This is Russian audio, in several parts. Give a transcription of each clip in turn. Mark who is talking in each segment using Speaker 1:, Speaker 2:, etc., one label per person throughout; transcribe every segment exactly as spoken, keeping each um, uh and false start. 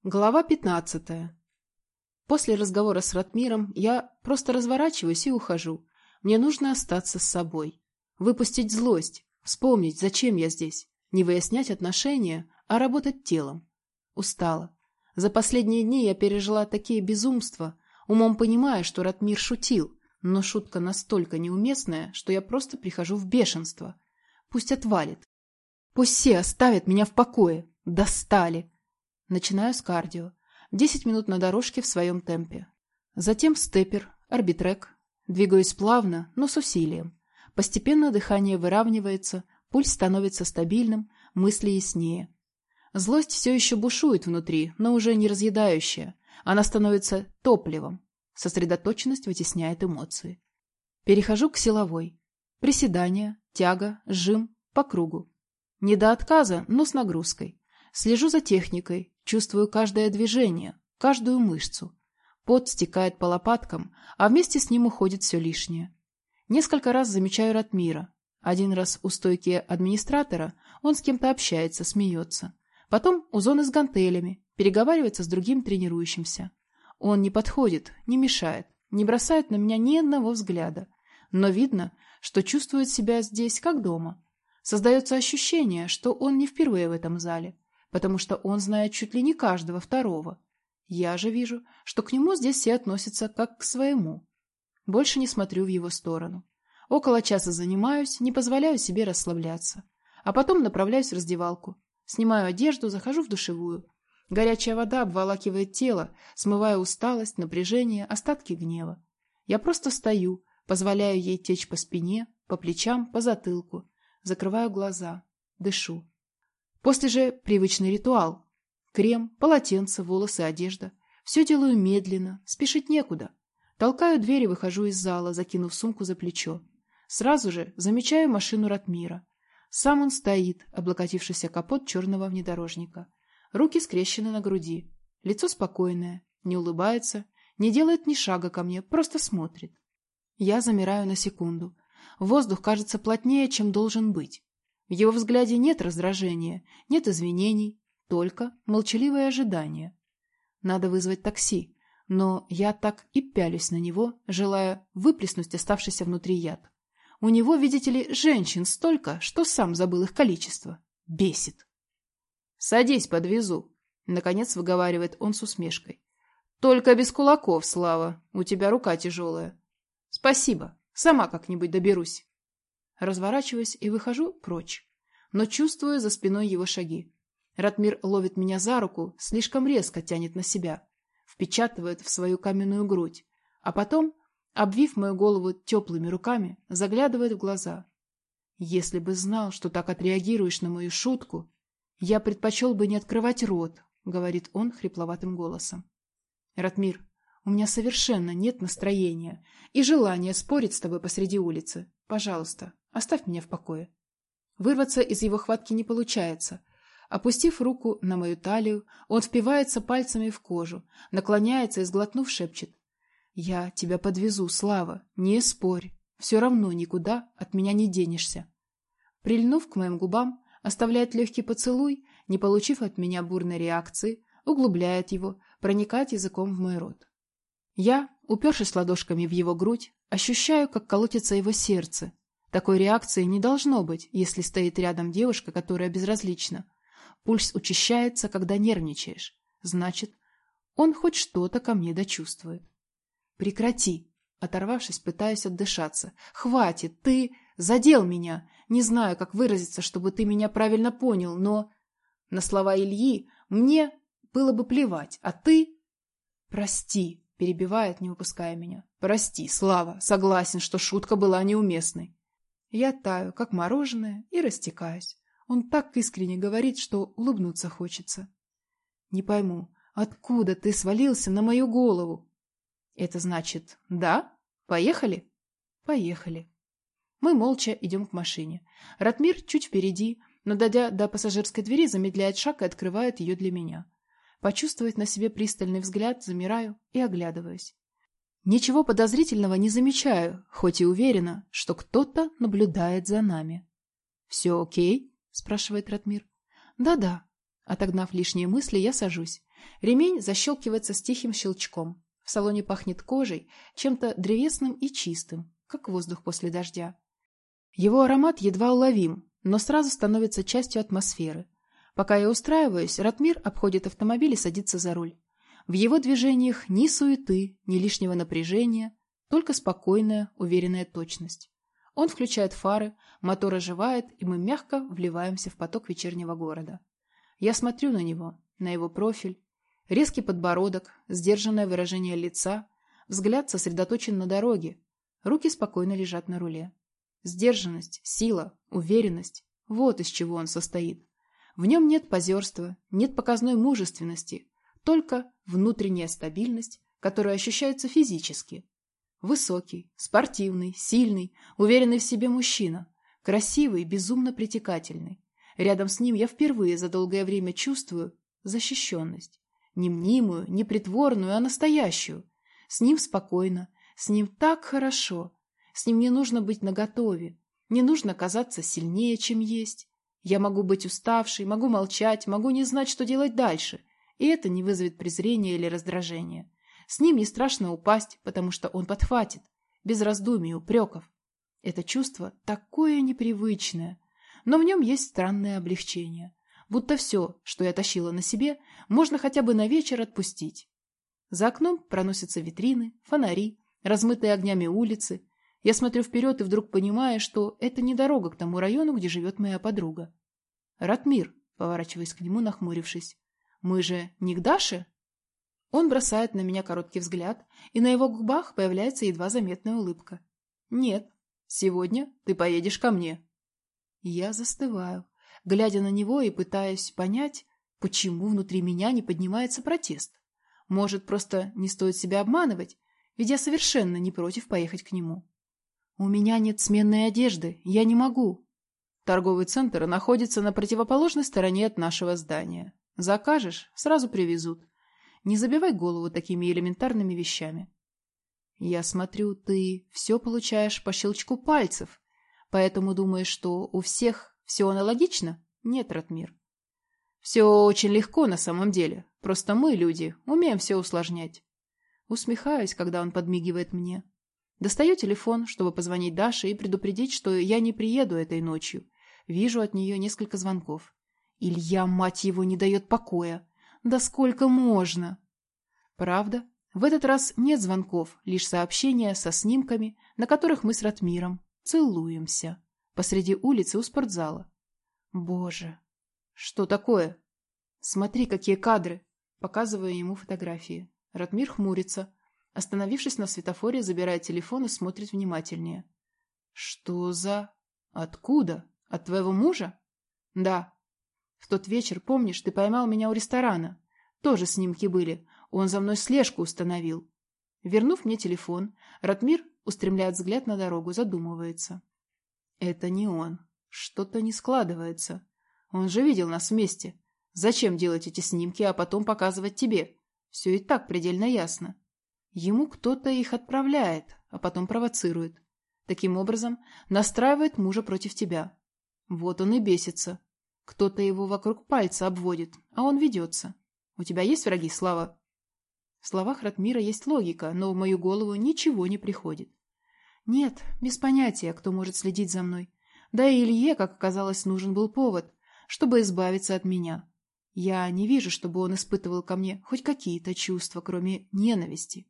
Speaker 1: Глава пятнадцатая. После разговора с Ратмиром я просто разворачиваюсь и ухожу. Мне нужно остаться с собой. Выпустить злость, вспомнить, зачем я здесь. Не выяснять отношения, а работать телом. Устала. За последние дни я пережила такие безумства, умом понимая, что Ратмир шутил, но шутка настолько неуместная, что я просто прихожу в бешенство. Пусть отвалит. Пусть все оставят меня в покое. Достали. Начинаю с кардио. Десять минут на дорожке в своем темпе. Затем степпер, арбитрек. Двигаюсь плавно, но с усилием. Постепенно дыхание выравнивается, пульс становится стабильным, мысли яснее. Злость все еще бушует внутри, но уже не разъедающая. Она становится топливом. Сосредоточенность вытесняет эмоции. Перехожу к силовой. Приседания, тяга, жим по кругу. Не до отказа, но с нагрузкой. Слежу за техникой, чувствую каждое движение, каждую мышцу. Пот стекает по лопаткам, а вместе с ним уходит все лишнее. Несколько раз замечаю Ратмира. Один раз у стойки администратора он с кем-то общается, смеется. Потом у зоны с гантелями, переговаривается с другим тренирующимся. Он не подходит, не мешает, не бросает на меня ни одного взгляда. Но видно, что чувствует себя здесь как дома. Создается ощущение, что он не впервые в этом зале, потому что он знает чуть ли не каждого второго. Я же вижу, что к нему здесь все относятся как к своему. Больше не смотрю в его сторону. Около часа занимаюсь, не позволяю себе расслабляться. А потом направляюсь в раздевалку. Снимаю одежду, захожу в душевую. Горячая вода обволакивает тело, смывая усталость, напряжение, остатки гнева. Я просто стою, позволяю ей течь по спине, по плечам, по затылку. Закрываю глаза, дышу. После же привычный ритуал. Крем, полотенце, волосы, одежда. Все делаю медленно, спешить некуда. Толкаю дверь и выхожу из зала, закинув сумку за плечо. Сразу же замечаю машину Ратмира. Сам он стоит, облокотившийся капот черного внедорожника. Руки скрещены на груди. Лицо спокойное, не улыбается, не делает ни шага ко мне, просто смотрит. Я замираю на секунду. Воздух кажется плотнее, чем должен быть. В его взгляде нет раздражения, нет извинений, только молчаливое ожидание. Надо вызвать такси, но я так и пялюсь на него, желая выплеснуть оставшийся внутри яд. У него, видите ли, женщин столько, что сам забыл их количество. Бесит. «Садись, подвезу», — наконец выговаривает он с усмешкой. «Только без кулаков, Слава, у тебя рука тяжелая». «Спасибо, сама как-нибудь доберусь». Разворачиваюсь и выхожу прочь, но чувствую за спиной его шаги. Ратмир ловит меня за руку, слишком резко тянет на себя, впечатывает в свою каменную грудь, а потом, обвив мою голову теплыми руками, заглядывает в глаза. «Если бы знал, что так отреагируешь на мою шутку, я предпочел бы не открывать рот», — говорит он хрипловатым голосом. «Ратмир, у меня совершенно нет настроения и желания спорить с тобой посреди улицы. Пожалуйста, оставь меня в покое». Вырваться из его хватки не получается. Опустив руку на мою талию, он впивается пальцами в кожу, наклоняется и, сглотнув, шепчет: «Я тебя подвезу, Слава, не спорь, все равно никуда от меня не денешься». Прильнув к моим губам, оставляет легкий поцелуй, не получив от меня бурной реакции, углубляет его, проникает языком в мой рот. Я, упершись ладошками в его грудь, ощущаю, как колотится его сердце. Такой реакции не должно быть, если стоит рядом девушка, которая безразлична. Пульс учащается, когда нервничаешь. Значит, он хоть что-то ко мне дочувствует. «Прекрати!» Оторвавшись, пытаюсь отдышаться. «Хватит! Ты задел меня! Не знаю, как выразиться, чтобы ты меня правильно понял, но...» На слова Ильи мне было бы плевать, а ты... «Прости!» — перебивает, не выпуская меня. «Прости, Слава, согласен, что шутка была неуместной». Я таю, как мороженое, и растекаюсь. Он так искренне говорит, что улыбнуться хочется. «Не пойму, откуда ты свалился на мою голову?» «Это значит, да? Поехали?» «Поехали». Мы молча идем к машине. Ратмир чуть впереди, но, дойдя до пассажирской двери, замедляет шаг и открывает ее для меня. Почувствовав на себе пристальный взгляд, замираю и оглядываюсь. Ничего подозрительного не замечаю, хоть и уверена, что кто-то наблюдает за нами. «Все окей?» — спрашивает Ратмир. «Да-да». Отогнав лишние мысли, я сажусь. Ремень защелкивается с тихим щелчком. В салоне пахнет кожей, чем-то древесным и чистым, как воздух после дождя. Его аромат едва уловим, но сразу становится частью атмосферы. Пока я устраиваюсь, Ратмир обходит автомобиль и садится за руль. В его движениях ни суеты, ни лишнего напряжения, только спокойная, уверенная точность. Он включает фары, мотор оживает, и мы мягко вливаемся в поток вечернего города. Я смотрю на него, на его профиль. Резкий подбородок, сдержанное выражение лица, взгляд сосредоточен на дороге. Руки спокойно лежат на руле. Сдержанность, сила, уверенность – вот из чего он состоит. В нем нет позерства, нет показной мужественности, только внутренняя стабильность, которая ощущается физически. Высокий, спортивный, сильный, уверенный в себе мужчина, красивый, безумно притягательный. Рядом с ним я впервые за долгое время чувствую защищенность. Не мнимую, не притворную, а настоящую. С ним спокойно, с ним так хорошо. С ним не нужно быть наготове, не нужно казаться сильнее, чем есть. Я могу быть уставшей, могу молчать, могу не знать, что делать дальше, и это не вызовет презрения или раздражения. С ним не страшно упасть, потому что он подхватит, без раздумий и упреков. Это чувство такое непривычное, но в нем есть странное облегчение. Будто все, что я тащила на себе, можно хотя бы на вечер отпустить. За окном проносятся витрины, фонари, размытые огнями улицы. Я смотрю вперед и вдруг понимаю, что это не дорога к тому району, где живет моя подруга. «Ратмир», поворачиваясь к нему, нахмурившись, «мы же не к Даше?» Он бросает на меня короткий взгляд, и на его губах появляется едва заметная улыбка. «Нет, сегодня ты поедешь ко мне». Я застываю, глядя на него и пытаясь понять, почему внутри меня не поднимается протест. Может, просто не стоит себя обманывать, ведь я совершенно не против поехать к нему. «У меня нет сменной одежды, я не могу». Торговый центр находится на противоположной стороне от нашего здания. Закажешь, сразу привезут. Не забивай голову такими элементарными вещами. Я смотрю, ты все получаешь по щелчку пальцев, поэтому думаешь, что у всех все аналогично? Нет, Ратмир. Все очень легко на самом деле, просто мы, люди, умеем все усложнять. Усмехаюсь, когда он подмигивает мне. Достаю телефон, чтобы позвонить Даше и предупредить, что я не приеду этой ночью. Вижу от нее несколько звонков. Илья, мать его, не дает покоя. Да сколько можно? Правда, в этот раз нет звонков, лишь сообщения со снимками, на которых мы с Ратмиром целуемся. Посреди улицы у спортзала. Боже, что такое? Смотри, какие кадры. Показываю ему фотографии. Ратмир хмурится. Остановившись на светофоре, забирает телефон и смотрит внимательнее. Что за... Откуда? От твоего мужа? Да. В тот вечер, помнишь, ты поймал меня у ресторана? Тоже снимки были. Он за мной слежку установил. Вернув мне телефон, Ратмир устремляет взгляд на дорогу, задумывается. Это не он. Что-то не складывается. Он же видел нас вместе. Зачем делать эти снимки, а потом показывать тебе? Все и так предельно ясно. Ему кто-то их отправляет, а потом провоцирует. Таким образом, настраивает мужа против тебя. Вот он и бесится. Кто-то его вокруг пальца обводит, а он ведется. У тебя есть враги, Слава? В словах Ратмира есть логика, но в мою голову ничего не приходит. Нет, без понятия, кто может следить за мной. Да и Илье, как оказалось, нужен был повод, чтобы избавиться от меня. Я не вижу, чтобы он испытывал ко мне хоть какие-то чувства, кроме ненависти.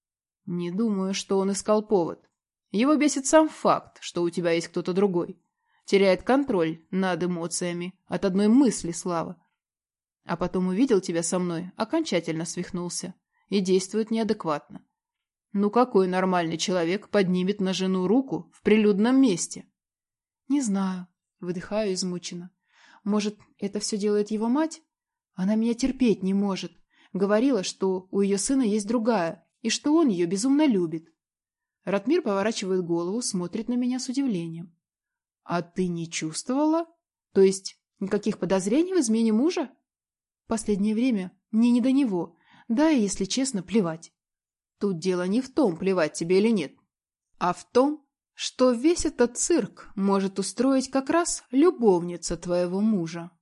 Speaker 1: Не думаю, что он искал повод. Его бесит сам факт, что у тебя есть кто-то другой. Теряет контроль над эмоциями от одной мысли, Слава. А потом увидел тебя со мной, окончательно свихнулся и действует неадекватно. Ну какой нормальный человек поднимет на жену руку в прилюдном месте? Не знаю, выдыхаю измученно. Может, это все делает его мать? Она меня терпеть не может. Говорила, что у ее сына есть другая, и что он ее безумно любит. Ратмир поворачивает голову, смотрит на меня с удивлением. А ты не чувствовала? То есть никаких подозрений в измене мужа? В последнее время мне не до него, да и, если честно, плевать. Тут дело не в том, плевать тебе или нет, а в том, что весь этот цирк может устроить как раз любовница твоего мужа.